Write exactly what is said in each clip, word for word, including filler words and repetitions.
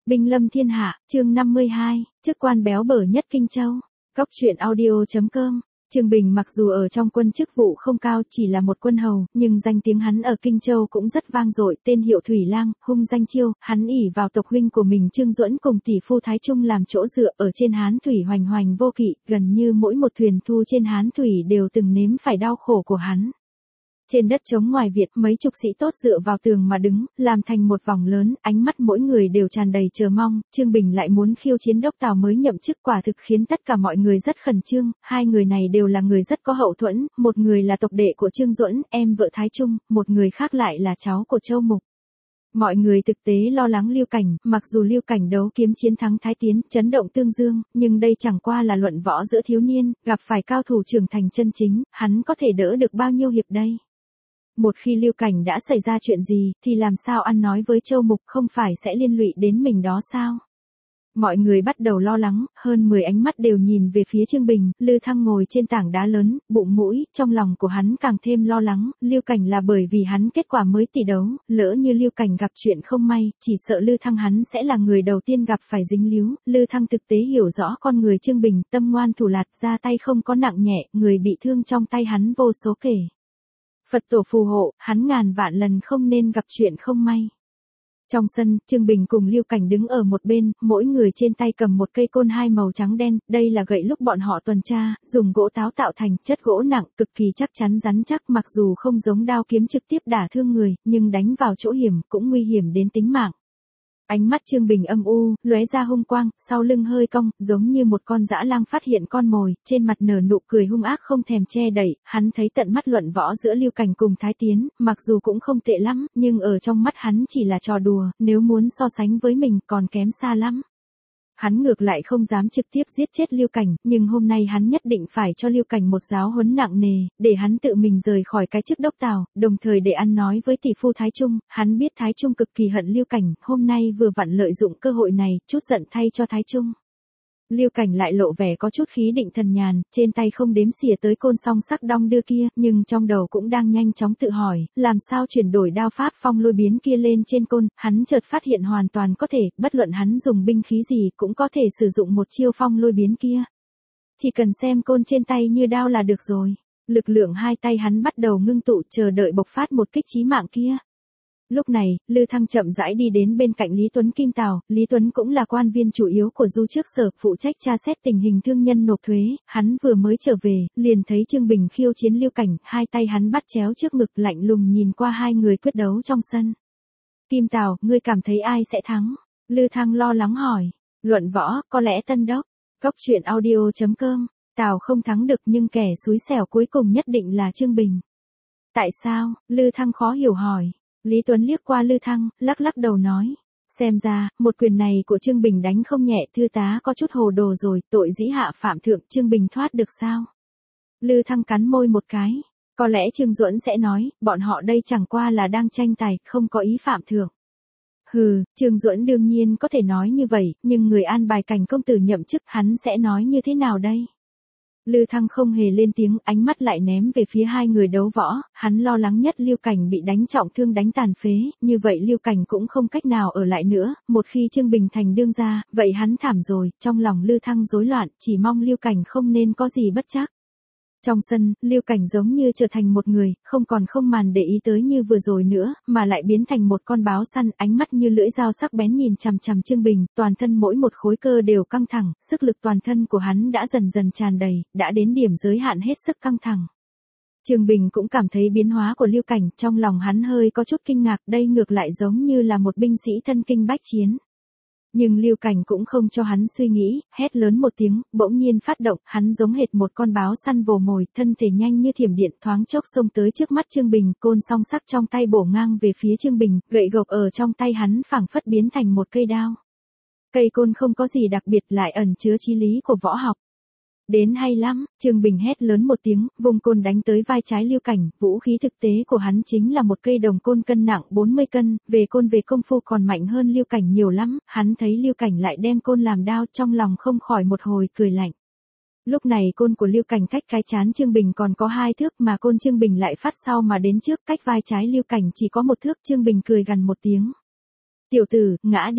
Binh lâm thiên hạ, chương năm mươi hai, chức quan béo bở nhất Kinh Châu. Cóc truyện audio chấm com. Trương Bình mặc dù ở trong quân chức vụ không cao, chỉ là một quân hầu, nhưng danh tiếng hắn ở Kinh Châu cũng rất vang dội, tên hiệu Thủy Lang, hung danh chiêu, hắn ỷ vào tộc huynh của mình Trương Duẫn cùng tỷ phu Thái Trung làm chỗ dựa, ở trên Hán thủy hoành hoành vô kỵ, gần như mỗi một thuyền thu trên Hán thủy đều từng nếm phải đau khổ của hắn. Trên đất trống ngoài Việt, mấy chục sĩ tốt dựa vào tường mà đứng, làm thành một vòng lớn, ánh mắt mỗi người đều tràn đầy chờ mong. Trương Bình lại muốn khiêu chiến đốc Tào mới nhậm chức, quả thực khiến tất cả mọi người rất khẩn trương. Hai người này đều là người rất có hậu thuẫn, một người là tộc đệ của Trương Duẫn, em vợ Thái Trung, một người khác lại là cháu của Châu Mục. Mọi người thực tế lo lắng Lưu Cảnh, mặc dù Lưu Cảnh đấu kiếm chiến thắng Thái Tiến, chấn động Tương Dương, nhưng đây chẳng qua là luận võ giữa thiếu niên, gặp phải cao thủ trưởng thành chân chính, hắn có thể đỡ được bao nhiêu hiệp đây? Một khi Lưu Cảnh đã xảy ra chuyện gì, thì làm sao ăn nói với Châu Mục, không phải sẽ liên lụy đến mình đó sao? Mọi người bắt đầu lo lắng, hơn mười ánh mắt đều nhìn về phía Trương Bình. Lư Thăng ngồi trên tảng đá lớn, bụng mũi, trong lòng của hắn càng thêm lo lắng. Lưu Cảnh là bởi vì hắn kết quả mới tỷ đấu, lỡ như Lưu Cảnh gặp chuyện không may, chỉ sợ Lư Thăng hắn sẽ là người đầu tiên gặp phải dính líu. Lư Thăng thực tế hiểu rõ con người Trương Bình, tâm ngoan thủ lạt, ra tay không có nặng nhẹ, người bị thương trong tay hắn vô số kể. Phật tổ phù hộ, hắn ngàn vạn lần không nên gặp chuyện không may. Trong sân, Trương Bình cùng Lưu Cảnh đứng ở một bên, mỗi người trên tay cầm một cây côn hai màu trắng đen, đây là gậy lúc bọn họ tuần tra, dùng gỗ táo tạo thành, chất gỗ nặng, cực kỳ chắc chắn rắn chắc, mặc dù không giống đao kiếm trực tiếp đả thương người, nhưng đánh vào chỗ hiểm, cũng nguy hiểm đến tính mạng. Ánh mắt Trương Bình âm u, lóe ra hung quang, sau lưng hơi cong, giống như một con dã lang phát hiện con mồi, trên mặt nở nụ cười hung ác không thèm che đậy. Hắn thấy tận mắt luận võ giữa Lưu Cảnh cùng Thái Tiến, mặc dù cũng không tệ lắm, nhưng ở trong mắt hắn chỉ là trò đùa, nếu muốn so sánh với mình còn kém xa lắm. Hắn ngược lại không dám trực tiếp giết chết Lưu Cảnh, nhưng hôm nay hắn nhất định phải cho Lưu Cảnh một giáo huấn nặng nề, để hắn tự mình rời khỏi cái chức đốc Tào, đồng thời để ăn nói với tỷ phu Thái Trung. Hắn biết Thái Trung cực kỳ hận Lưu Cảnh, hôm nay vừa vặn lợi dụng cơ hội này, chút giận thay cho Thái Trung. Lưu Cảnh lại lộ vẻ có chút khí định thần nhàn, trên tay không đếm xỉa tới côn song sắc đong đưa kia, nhưng trong đầu cũng đang nhanh chóng tự hỏi, làm sao chuyển đổi đao pháp phong lôi biến kia lên trên côn. Hắn chợt phát hiện hoàn toàn có thể, bất luận hắn dùng binh khí gì cũng có thể sử dụng một chiêu phong lôi biến kia. Chỉ cần xem côn trên tay như đao là được rồi. Lực lượng hai tay hắn bắt đầu ngưng tụ, chờ đợi bộc phát một kích chí mạng kia. Lúc này, Lư Thăng chậm rãi đi đến bên cạnh Lý Tuấn Kim Tào. Lý Tuấn cũng là quan viên chủ yếu của Du trước sở, phụ trách tra xét tình hình thương nhân nộp thuế. Hắn vừa mới trở về, liền thấy Trương Bình khiêu chiến Lưu Cảnh, hai tay hắn bắt chéo trước ngực, lạnh lùng nhìn qua hai người quyết đấu trong sân. Kim Tào, ngươi cảm thấy ai sẽ thắng? Lư Thăng lo lắng hỏi. Luận võ, có lẽ Tân Đốc. Cóc truyện audio chấm com. Tào không thắng được, nhưng kẻ xui xẻo cuối cùng nhất định là Trương Bình. Tại sao? Lư Thăng khó hiểu hỏi. Lý Tuấn liếc qua Lư Thăng, lắc lắc đầu nói. Xem ra, một quyền này của Trương Bình đánh không nhẹ, thư tá có chút hồ đồ rồi, tội dĩ hạ phạm thượng, Trương Bình thoát được sao? Lư Thăng cắn môi một cái. Có lẽ Trương Duẫn sẽ nói, bọn họ đây chẳng qua là đang tranh tài, không có ý phạm thượng. Hừ, Trương Duẫn đương nhiên có thể nói như vậy, nhưng người an bài Cảnh công tử nhậm chức, hắn sẽ nói như thế nào đây? Lư Thăng không hề lên tiếng, ánh mắt lại ném về phía hai người đấu võ. Hắn lo lắng nhất Lưu Cảnh bị đánh trọng thương, đánh tàn phế, như vậy Lưu Cảnh cũng không cách nào ở lại nữa. Một khi Trương Bình thành đương gia, vậy hắn thảm rồi. Trong lòng Lư Thăng rối loạn, chỉ mong Lưu Cảnh không nên có gì bất trắc. Trong sân, Lưu Cảnh giống như trở thành một người, không còn không màn để ý tới như vừa rồi nữa, mà lại biến thành một con báo săn, ánh mắt như lưỡi dao sắc bén nhìn chằm chằm Trương Bình, toàn thân mỗi một khối cơ đều căng thẳng, sức lực toàn thân của hắn đã dần dần tràn đầy, đã đến điểm giới hạn hết sức căng thẳng. Trương Bình cũng cảm thấy biến hóa của Lưu Cảnh, trong lòng hắn hơi có chút kinh ngạc, đây ngược lại giống như là một binh sĩ thân kinh bách chiến. Nhưng Lưu Cảnh cũng không cho hắn suy nghĩ, hét lớn một tiếng, bỗng nhiên phát động, hắn giống hệt một con báo săn vồ mồi, thân thể nhanh như thiểm điện, thoáng chốc xông tới trước mắt Trương Bình, côn song sắc trong tay bổ ngang về phía Trương Bình, gậy gộc ở trong tay hắn phảng phất biến thành một cây đao. Cây côn không có gì đặc biệt, lại ẩn chứa chí lý của võ học. Đến hay lắm, Trương Bình hét lớn một tiếng, vùng côn đánh tới vai trái Lưu Cảnh, vũ khí thực tế của hắn chính là một cây đồng côn cân nặng bốn mươi cân, về côn về công phu còn mạnh hơn Lưu Cảnh nhiều lắm. Hắn thấy Lưu Cảnh lại đem côn làm đao, trong lòng không khỏi một hồi cười lạnh. Lúc này côn của Lưu Cảnh cách cái trán Trương Bình còn có hai thước, mà côn Trương Bình lại phát sau mà đến trước, cách vai trái Lưu Cảnh chỉ có một thước. Trương Bình cười gằn một tiếng. Tiểu tử, ngã đi.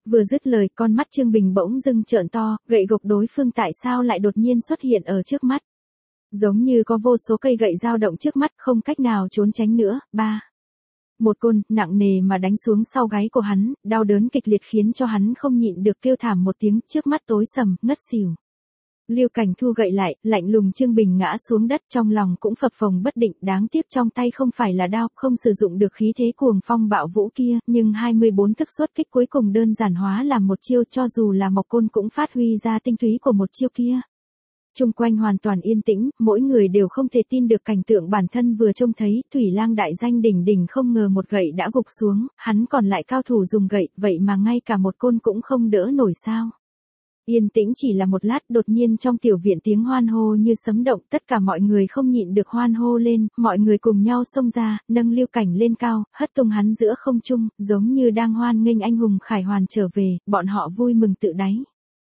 Vừa dứt lời, con mắt Trương Bình bỗng dưng trợn to, gậy gộc đối phương tại sao lại đột nhiên xuất hiện ở trước mắt. Giống như có vô số cây gậy dao động trước mắt, không cách nào trốn tránh nữa. Ba. Một côn, nặng nề mà đánh xuống sau gáy của hắn, đau đớn kịch liệt khiến cho hắn không nhịn được kêu thảm một tiếng, trước mắt tối sầm, ngất xỉu. Lưu Cảnh thu gậy lại, lạnh lùng Trương Bình ngã xuống đất, trong lòng cũng phập phồng bất định, đáng tiếc trong tay không phải là đao, không sử dụng được khí thế cuồng phong bạo vũ kia, nhưng hai mươi bốn thức xuất kích cuối cùng đơn giản hóa làm một chiêu, cho dù là Mộc Côn cũng phát huy ra tinh túy của một chiêu kia. Chung quanh hoàn toàn yên tĩnh, mỗi người đều không thể tin được cảnh tượng bản thân vừa trông thấy, Thủy Lang đại danh đỉnh đỉnh không ngờ một gậy đã gục xuống, hắn còn lại cao thủ dùng gậy, vậy mà ngay cả một côn cũng không đỡ nổi sao. Yên tĩnh chỉ là một lát, đột nhiên trong tiểu viện tiếng hoan hô như sấm động, tất cả mọi người không nhịn được hoan hô lên, mọi người cùng nhau xông ra, nâng Lưu Cảnh lên cao, hất tung hắn giữa không trung, giống như đang hoan nghênh anh hùng khải hoàn trở về, bọn họ vui mừng tự đáy.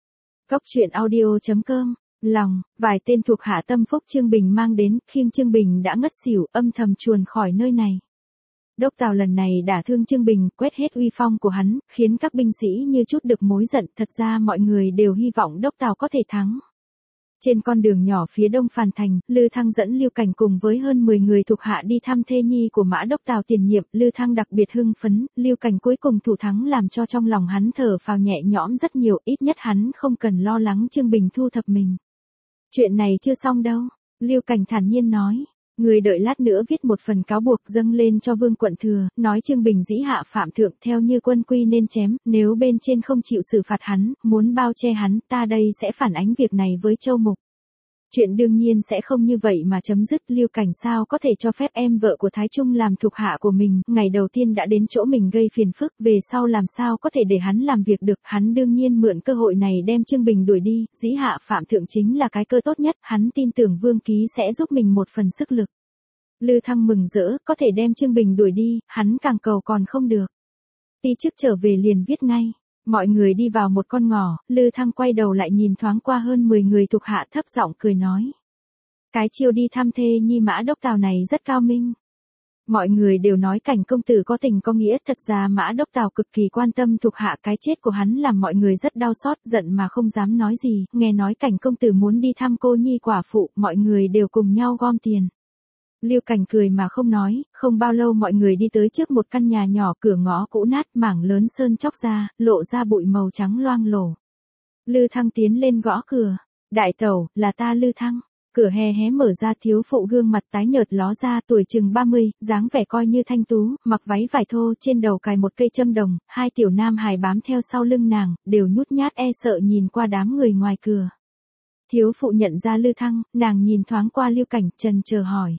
Cốc truyện audio chấm com Lòng, vài tên thuộc hạ tâm phúc Trương Bình mang đến, khiêng Trương Bình đã ngất xỉu, âm thầm chuồn khỏi nơi này. Đốc Tào lần này đả thương Trương Bình, quét hết uy phong của hắn, khiến các binh sĩ như chút được mối giận, thật ra mọi người đều hy vọng Đốc Tào có thể thắng. Trên con đường nhỏ phía đông Phàn Thành, Lư Thăng dẫn Lưu Cảnh cùng với hơn mười người thuộc hạ đi thăm thê nhi của Mã Đốc Tào tiền nhiệm, Lư Thăng đặc biệt hưng phấn, Lưu Cảnh cuối cùng thủ thắng làm cho trong lòng hắn thở phào nhẹ nhõm rất nhiều, ít nhất hắn không cần lo lắng Trương Bình thu thập mình. Chuyện này chưa xong đâu, Lưu Cảnh thản nhiên nói. Người đợi lát nữa viết một phần cáo buộc dâng lên cho Vương Quận Thừa, nói Trương Bình dĩ hạ phạm thượng theo như quân quy nên chém, nếu bên trên không chịu xử phạt hắn, muốn bao che hắn, ta đây sẽ phản ánh việc này với Châu Mục. Chuyện đương nhiên sẽ không như vậy mà chấm dứt, Lưu Cảnh sao có thể cho phép em vợ của Thái Trung làm thuộc hạ của mình, ngày đầu tiên đã đến chỗ mình gây phiền phức, về sau làm sao có thể để hắn làm việc được, hắn đương nhiên mượn cơ hội này đem Trương Bình đuổi đi, dĩ hạ phạm thượng chính là cái cơ tốt nhất, hắn tin tưởng Vương Ký sẽ giúp mình một phần sức lực. Lư Thăng mừng rỡ, có thể đem Trương Bình đuổi đi, hắn càng cầu còn không được. Ti chức trở về liền viết ngay. Mọi người đi vào một con ngõ, Lư Thăng quay đầu lại nhìn thoáng qua hơn mười người thuộc hạ thấp giọng cười nói. Cái chiêu đi thăm thê nhi Mã Đốc Tào này rất cao minh. Mọi người đều nói Cảnh công tử có tình có nghĩa, thật ra Mã Đốc Tào cực kỳ quan tâm thuộc hạ, cái chết của hắn làm mọi người rất đau xót, giận mà không dám nói gì, nghe nói Cảnh công tử muốn đi thăm cô nhi quả phụ, mọi người đều cùng nhau gom tiền. Lưu Cảnh cười mà không nói, không bao lâu mọi người đi tới trước một căn nhà nhỏ, cửa ngõ cũ nát, mảng lớn sơn chóc ra, lộ ra bụi màu trắng loang lổ. Lư Thăng tiến lên gõ cửa. Đại tẩu, là ta Lư Thăng. Cửa hé hé mở ra, thiếu phụ gương mặt tái nhợt ló ra, tuổi chừng ba mươi, dáng vẻ coi như thanh tú, mặc váy vải thô, trên đầu cài một cây châm đồng, hai tiểu nam hài bám theo sau lưng nàng, đều nhút nhát e sợ nhìn qua đám người ngoài cửa. Thiếu phụ nhận ra Lư Thăng, nàng nhìn thoáng qua Lưu Cảnh, trần chờ hỏi.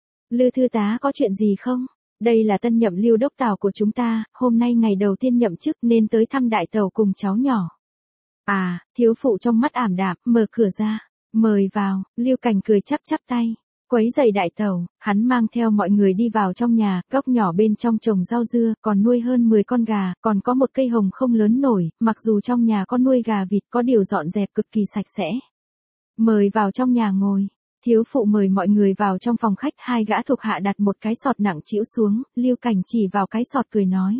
Lư thư tá có chuyện gì không? Đây là tân nhậm Lưu Đốc Tào của chúng ta, hôm nay ngày đầu tiên nhậm chức nên tới thăm đại tẩu cùng cháu nhỏ. À, thiếu phụ trong mắt ảm đạm, mở cửa ra. Mời vào, Lưu Cảnh cười chắp chắp tay. Quấy giày đại tẩu, hắn mang theo mọi người đi vào trong nhà, góc nhỏ bên trong trồng rau dưa, còn nuôi hơn mười con gà, còn có một cây hồng không lớn nổi, mặc dù trong nhà có nuôi gà vịt, có điều dọn dẹp cực kỳ sạch sẽ. Mời vào trong nhà ngồi. Thiếu phụ mời mọi người vào trong phòng khách, hai gã thuộc hạ đặt một cái sọt nặng trĩu xuống, Lưu Cảnh chỉ vào cái sọt cười nói.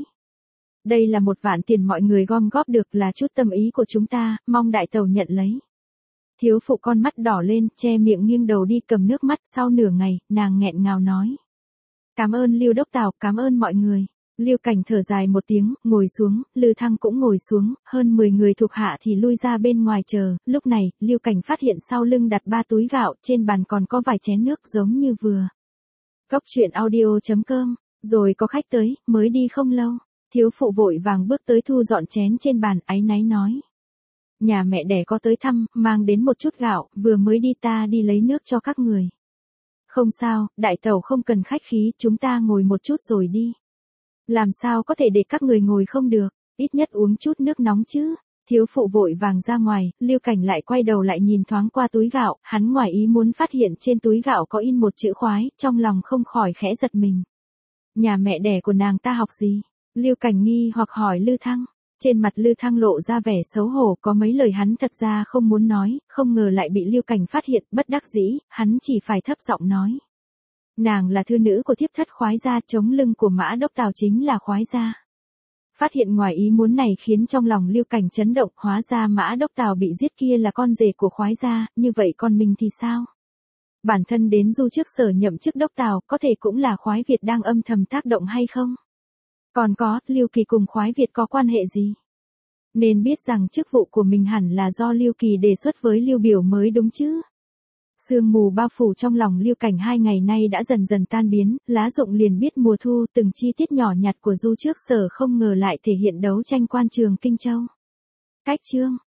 Đây là một vạn tiền mọi người gom góp được, là chút tâm ý của chúng ta, mong đại tẩu nhận lấy. Thiếu phụ con mắt đỏ lên, che miệng nghiêng đầu đi cầm nước mắt, sau nửa ngày, nàng nghẹn ngào nói. Cảm ơn Lưu Đốc Tào, cảm ơn mọi người. Lưu Cảnh thở dài một tiếng, ngồi xuống, Lư Thăng cũng ngồi xuống, hơn mười người thuộc hạ thì lui ra bên ngoài chờ, lúc này, Lưu Cảnh phát hiện sau lưng đặt ba túi gạo, trên bàn còn có vài chén nước giống như vừa. Cốc truyện audio chấm com, rồi có khách tới, mới đi không lâu, thiếu phụ vội vàng bước tới thu dọn chén trên bàn, áy náy nói. Nhà mẹ đẻ có tới thăm, mang đến một chút gạo, vừa mới đi ta đi lấy nước cho các người. Không sao, đại tẩu không cần khách khí, chúng ta ngồi một chút rồi đi. Làm sao có thể để các người ngồi không được, ít nhất uống chút nước nóng chứ. Thiếu phụ vội vàng ra ngoài, Lưu Cảnh lại quay đầu lại nhìn thoáng qua túi gạo, hắn ngoài ý muốn phát hiện trên túi gạo có in một chữ khoái, trong lòng không khỏi khẽ giật mình. Nhà mẹ đẻ của nàng ta học gì? Lưu Cảnh nghi hoặc hỏi Lư Thăng. Trên mặt Lư Thăng lộ ra vẻ xấu hổ, có mấy lời hắn thật ra không muốn nói, không ngờ lại bị Lưu Cảnh phát hiện, bất đắc dĩ, hắn chỉ phải thấp giọng nói. Nàng là thư nữ của thiếp thất khoái gia, chống lưng của Mã Đốc Tào chính là khoái gia. Phát hiện ngoài ý muốn này khiến trong lòng Lưu Cảnh chấn động, hóa ra Mã Đốc Tào bị giết kia là con rể của khoái gia, như vậy con mình thì sao? Bản thân đến du trước sở nhậm chức Đốc Tào, có thể cũng là khoái Việt đang âm thầm tác động hay không? Còn có, Lưu Kỳ cùng khoái Việt có quan hệ gì? Nên biết rằng chức vụ của mình hẳn là do Lưu Kỳ đề xuất với Lưu Biểu mới đúng chứ? Sương mù bao phủ trong lòng Lưu Cảnh hai ngày nay đã dần dần tan biến, lá rụng liền biết mùa thu, từng chi tiết nhỏ nhặt của du trước sở không ngờ lại thể hiện đấu tranh quan trường Kinh Châu. Cách chương